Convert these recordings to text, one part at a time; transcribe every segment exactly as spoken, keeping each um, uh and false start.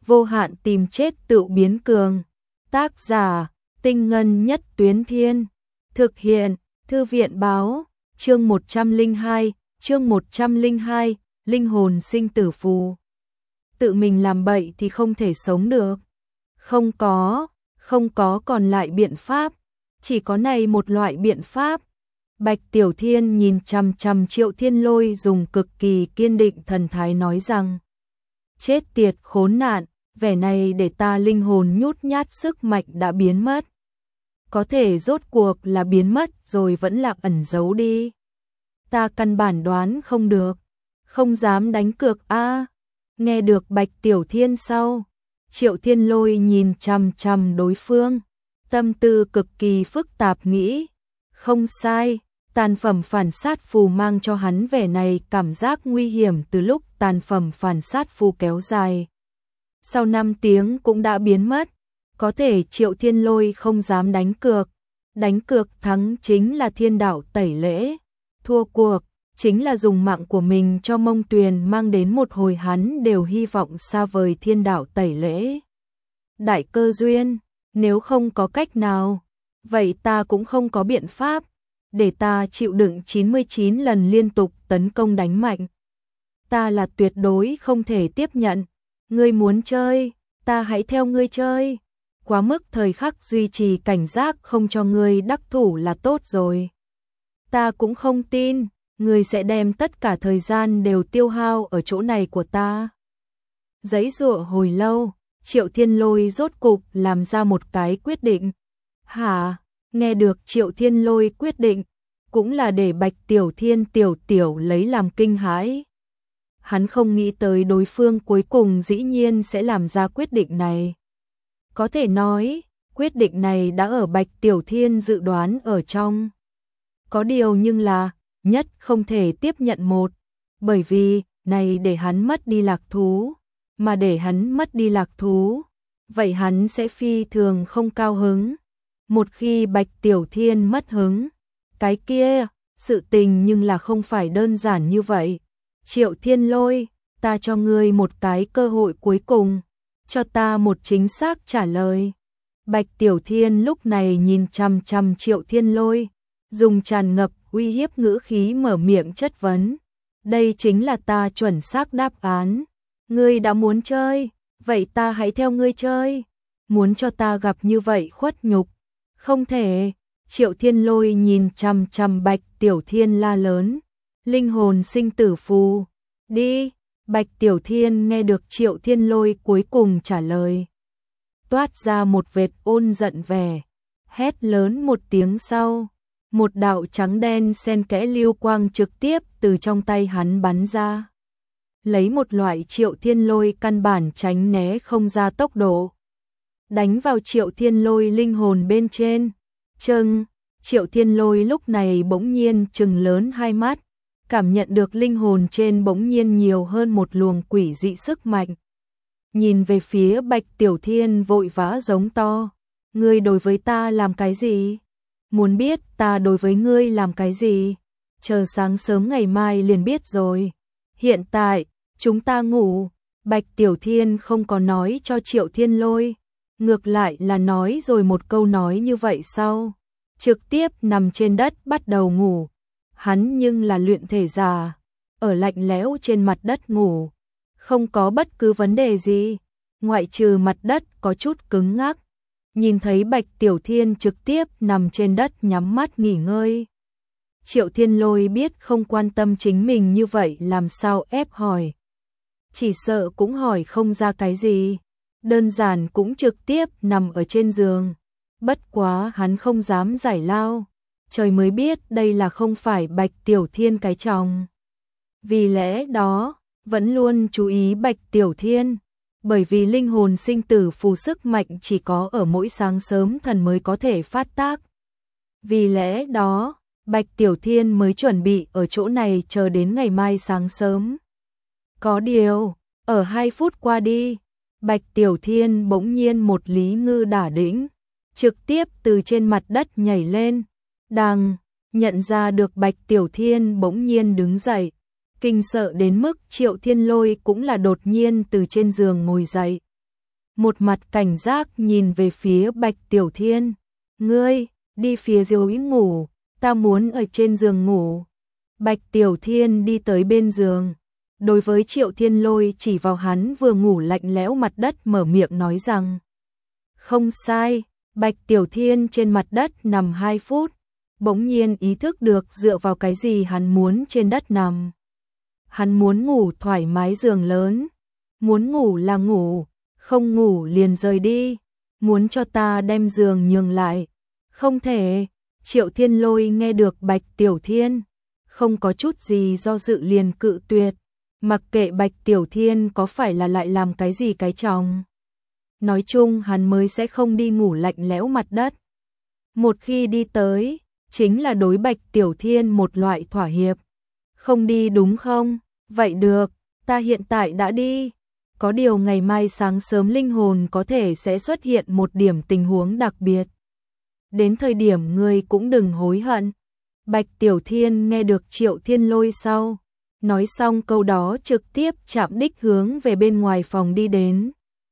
vô hạn tìm chết tự biến cường. Tác giả, Tinh Ngân Nhất Tuyến Thiên. Thực hiện, Thư viện báo, chương một trăm lẻ hai, chương một trăm lẻ hai, linh hồn sinh tử phù. Tự mình làm bậy thì không thể sống được. Không có, không có còn lại biện pháp, chỉ có này một loại biện pháp. Bạch Tiểu Thiên nhìn chằm chằm Triệu Thiên Lôi dùng cực kỳ kiên định thần thái nói rằng: chết tiệt khốn nạn, vẻ này để ta linh hồn nhút nhát sức mạnh đã biến mất. Có thể rốt cuộc là biến mất rồi vẫn là ẩn giấu đi. Ta căn bản đoán không được, không dám đánh cược a. Nghe được Bạch Tiểu Thiên sau, Triệu Thiên Lôi nhìn chằm chằm đối phương, tâm tư cực kỳ phức tạp nghĩ, không sai, tàn phẩm phản sát phù mang cho hắn vẻ này cảm giác nguy hiểm từ lúc tàn phẩm phản sát phù kéo dài. Sau năm tiếng cũng đã biến mất, có thể Triệu Thiên Lôi không dám đánh cược, đánh cược thắng chính là thiên đạo tẩy lễ, thua cuộc chính là dùng mạng của mình cho Mông Tuyền mang đến một hồi hắn đều hy vọng xa vời thiên đạo tẩy lễ. Đại cơ duyên, nếu không có cách nào, vậy ta cũng không có biện pháp, để ta chịu đựng chín mươi chín lần liên tục tấn công đánh mạnh. Ta là tuyệt đối không thể tiếp nhận, ngươi muốn chơi, ta hãy theo ngươi chơi, quá mức thời khắc duy trì cảnh giác không cho ngươi đắc thủ là tốt rồi. Ta cũng không tin, ngươi sẽ đem tất cả thời gian đều tiêu hao ở chỗ này của ta. Giấy giụa hồi lâu, Triệu Thiên Lôi rốt cục làm ra một cái quyết định. Hả? Nghe được Triệu Thiên Lôi quyết định, cũng là để Bạch Tiểu Thiên tiểu tiểu lấy làm kinh hãi. Hắn không nghĩ tới đối phương cuối cùng dĩ nhiên sẽ làm ra quyết định này. Có thể nói, quyết định này đã ở Bạch Tiểu Thiên dự đoán ở trong. Có điều nhưng là, nhất không thể tiếp nhận một, bởi vì, này để hắn mất đi lạc thú, mà để hắn mất đi lạc thú, vậy hắn sẽ phi thường không cao hứng. Một khi Bạch Tiểu Thiên mất hứng, cái kia, sự tình nhưng là không phải đơn giản như vậy. Triệu Thiên Lôi, ta cho ngươi một cái cơ hội cuối cùng, cho ta một chính xác trả lời. Bạch Tiểu Thiên lúc này nhìn chằm chằm Triệu Thiên Lôi, dùng tràn ngập uy hiếp ngữ khí mở miệng chất vấn. Đây chính là ta chuẩn xác đáp án. Ngươi đã muốn chơi, vậy ta hãy theo ngươi chơi. Muốn cho ta gặp như vậy khuất nhục? Không thể. Triệu Thiên Lôi nhìn chằm chằm Bạch Tiểu Thiên la lớn. Linh hồn sinh tử phù. Đi. Bạch Tiểu Thiên nghe được Triệu Thiên Lôi cuối cùng trả lời, toát ra một vệt ôn giận vẻ, hét lớn một tiếng sau, một đạo trắng đen xen kẽ lưu quang trực tiếp từ trong tay hắn bắn ra, lấy một loại Triệu Thiên Lôi căn bản tránh né không ra tốc độ, đánh vào Triệu Thiên Lôi linh hồn bên trên. Chừng, Triệu Thiên Lôi lúc này bỗng nhiên trừng lớn hai mắt, cảm nhận được linh hồn trên bỗng nhiên nhiều hơn một luồng quỷ dị sức mạnh. Nhìn về phía Bạch Tiểu Thiên vội vã giống to, ngươi đối với ta làm cái gì? Muốn biết ta đối với ngươi làm cái gì? Chờ sáng sớm ngày mai liền biết rồi. Hiện tại, chúng ta ngủ. Bạch Tiểu Thiên không có nói cho Triệu Thiên Lôi, ngược lại là nói rồi một câu nói như vậy sau, trực tiếp nằm trên đất bắt đầu ngủ. Hắn nhưng là luyện thể giả, ở lạnh lẽo trên mặt đất ngủ, không có bất cứ vấn đề gì, ngoại trừ mặt đất có chút cứng ngắc. Nhìn thấy Bạch Tiểu Thiên trực tiếp nằm trên đất nhắm mắt nghỉ ngơi, Triệu Thiên Lôi biết không quan tâm chính mình như vậy làm sao ép hỏi. Chỉ sợ cũng hỏi không ra cái gì, đơn giản cũng trực tiếp nằm ở trên giường. Bất quá hắn không dám giải lao. Trời mới biết đây là không phải Bạch Tiểu Thiên cái chồng. Vì lẽ đó, vẫn luôn chú ý Bạch Tiểu Thiên, bởi vì linh hồn sinh tử phù sức mạnh chỉ có ở mỗi sáng sớm thần mới có thể phát tác. Vì lẽ đó, Bạch Tiểu Thiên mới chuẩn bị ở chỗ này chờ đến ngày mai sáng sớm. Có điều, ở hai phút qua đi, Bạch Tiểu Thiên bỗng nhiên một lý ngư đả đĩnh, trực tiếp từ trên mặt đất nhảy lên. Đang nhận ra được Bạch Tiểu Thiên bỗng nhiên đứng dậy, kinh sợ đến mức Triệu Thiên Lôi cũng là đột nhiên từ trên giường ngồi dậy. một mặt cảnh giác nhìn về phía Bạch Tiểu Thiên. Ngươi, đi phía dưới ngủ, ta muốn ở trên giường ngủ. Bạch Tiểu Thiên đi tới bên giường. Đối với Triệu Thiên Lôi chỉ vào hắn vừa ngủ lạnh lẽo mặt đất mở miệng nói rằng. Không sai, Bạch Tiểu Thiên trên mặt đất nằm hai phút. Bỗng nhiên ý thức được dựa vào cái gì hắn muốn trên đất nằm. Hắn muốn ngủ thoải mái giường lớn. Muốn ngủ là ngủ, không ngủ liền rời đi. Muốn cho ta đem giường nhường lại. Không thể, Triệu Thiên Lôi nghe được Bạch Tiểu Thiên. Không có chút gì do dự liền cự tuyệt. Mặc kệ Bạch Tiểu Thiên có phải là lại làm cái gì cái chồng. Nói chung hắn mới sẽ không đi ngủ lạnh lẽo mặt đất. Một khi đi tới, chính là đối Bạch Tiểu Thiên một loại thỏa hiệp. Không đi đúng không? Vậy được, ta hiện tại đã đi. Có điều ngày mai sáng sớm linh hồn có thể sẽ xuất hiện một điểm tình huống đặc biệt. Đến thời điểm ngươi cũng đừng hối hận. Bạch Tiểu Thiên nghe được Triệu Thiên Lôi sau. Nói xong câu đó trực tiếp chạm đích hướng về bên ngoài phòng đi đến.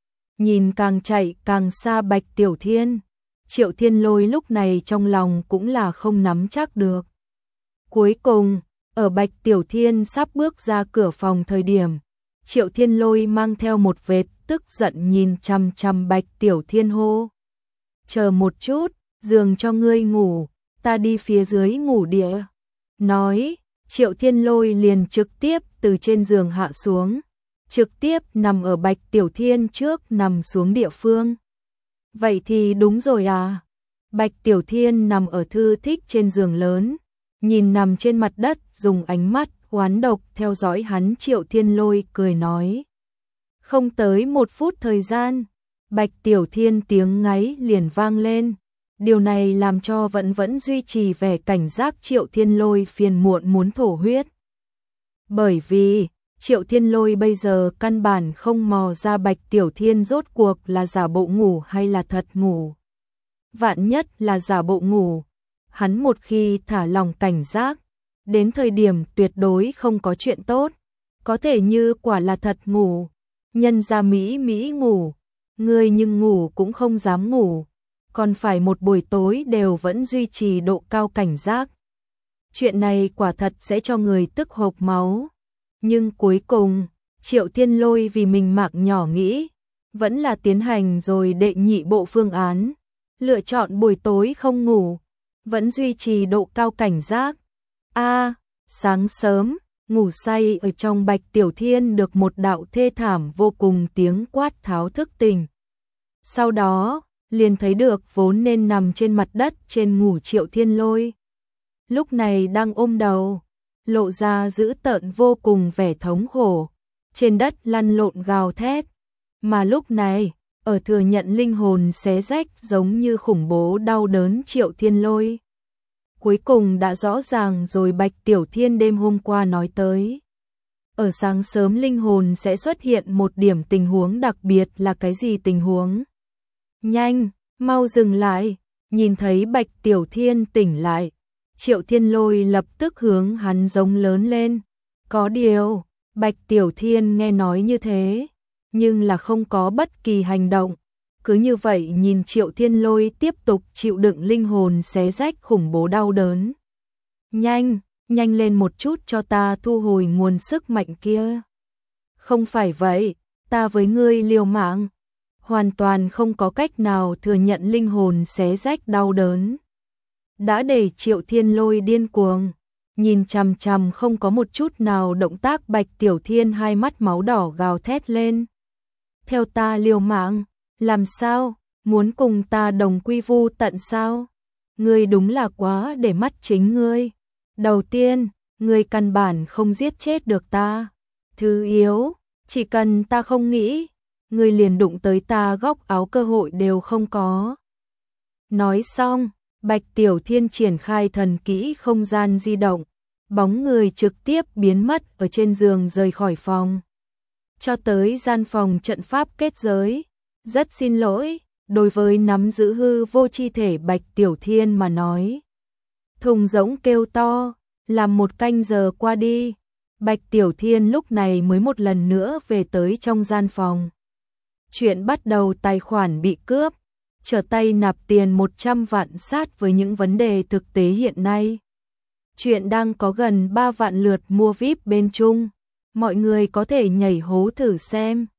Nhìn càng chạy càng xa Bạch Tiểu Thiên. Triệu Thiên Lôi lúc này trong lòng cũng là không nắm chắc được. Cuối cùng, ở Bạch Tiểu Thiên sắp bước ra cửa phòng thời điểm, Triệu Thiên Lôi mang theo một vệt tức giận nhìn chằm chằm Bạch Tiểu Thiên hô. Chờ một chút, giường cho ngươi ngủ, ta đi phía dưới ngủ địa. Nói, Triệu Thiên Lôi liền trực tiếp từ trên giường hạ xuống, trực tiếp nằm ở Bạch Tiểu Thiên trước nằm xuống địa phương. Vậy thì đúng rồi à. Bạch Tiểu Thiên nằm ở thư thích trên giường lớn, nhìn nằm trên mặt đất dùng ánh mắt oán độc theo dõi hắn. Triệu Thiên Lôi cười nói. Không tới một phút thời gian, Bạch Tiểu Thiên tiếng ngáy liền vang lên. Điều này làm cho vẫn vẫn duy trì vẻ cảnh giác Triệu Thiên Lôi phiền muộn muốn thổ huyết. Bởi vì, Triệu Thiên Lôi bây giờ căn bản không mò ra Bạch Tiểu Thiên rốt cuộc là giả bộ ngủ hay là thật ngủ. Vạn nhất là giả bộ ngủ, hắn một khi thả lòng cảnh giác, đến thời điểm tuyệt đối không có chuyện tốt. Có thể như quả là thật ngủ, nhân ra Mỹ Mỹ ngủ, ngươi nhưng ngủ cũng không dám ngủ. Còn phải một buổi tối đều vẫn duy trì độ cao cảnh giác. Chuyện này quả thật sẽ cho người tức hộc máu. Nhưng cuối cùng, Triệu Thiên Lôi vì mình mạng nhỏ nghĩ, vẫn là tiến hành rồi đệ nhị bộ phương án. Lựa chọn buổi tối không ngủ, vẫn duy trì độ cao cảnh giác. A, sáng sớm, ngủ say ở trong Bạch Tiểu Thiên được một đạo thê thảm vô cùng tiếng quát tháo thức tỉnh. Sau đó, liền thấy được vốn nên nằm trên mặt đất trên ngủ Triệu Thiên Lôi. Lúc này đang ôm đầu, lộ ra dữ tợn vô cùng vẻ thống khổ, trên đất lăn lộn gào thét. Mà lúc này, ở thừa nhận linh hồn xé rách giống như khủng bố đau đớn Triệu Thiên Lôi. Cuối cùng đã rõ ràng rồi Bạch Tiểu Thiên đêm hôm qua nói tới. Ở sáng sớm linh hồn sẽ xuất hiện một điểm tình huống đặc biệt là cái gì tình huống? Nhanh, mau dừng lại, nhìn thấy Bạch Tiểu Thiên tỉnh lại. Triệu Thiên Lôi lập tức hướng hắn giống lớn lên. Có điều, Bạch Tiểu Thiên nghe nói như thế, nhưng là không có bất kỳ hành động. Cứ như vậy nhìn Triệu Thiên Lôi tiếp tục chịu đựng linh hồn xé rách khủng bố đau đớn. Nhanh, nhanh lên một chút cho ta thu hồi nguồn sức mạnh kia. Không phải vậy, ta với ngươi liều mạng. Hoàn toàn không có cách nào thừa nhận linh hồn xé rách đau đớn. Đã để Triệu Thiên Lôi điên cuồng, nhìn chằm chằm không có một chút nào động tác Bạch Tiểu Thiên hai mắt máu đỏ gào thét lên. Theo ta liều mạng, làm sao, muốn cùng ta đồng quy vu tận sao? Ngươi đúng là quá để mắt chính ngươi. Đầu tiên, ngươi căn bản không giết chết được ta. Thứ yếu, chỉ cần ta không nghĩ, ngươi liền đụng tới ta góc áo cơ hội đều không có. Nói xong, Bạch Tiểu Thiên triển khai thần kỹ không gian di động, bóng người trực tiếp biến mất ở trên giường rời khỏi phòng. Cho tới gian phòng trận pháp kết giới. Rất xin lỗi, đối với nắm giữ hư vô chi thể Bạch Tiểu Thiên mà nói. Thùng rỗng kêu to, làm một canh giờ qua đi. Bạch Tiểu Thiên lúc này mới một lần nữa về tới trong gian phòng. Chuyện bắt đầu tài khoản bị cướp, trở tay nạp tiền một trăm vạn sát với những vấn đề thực tế hiện nay. Chuyện đang có gần ba vạn lượt mua vi ai pi bên Trung. Mọi người có thể nhảy hố thử xem.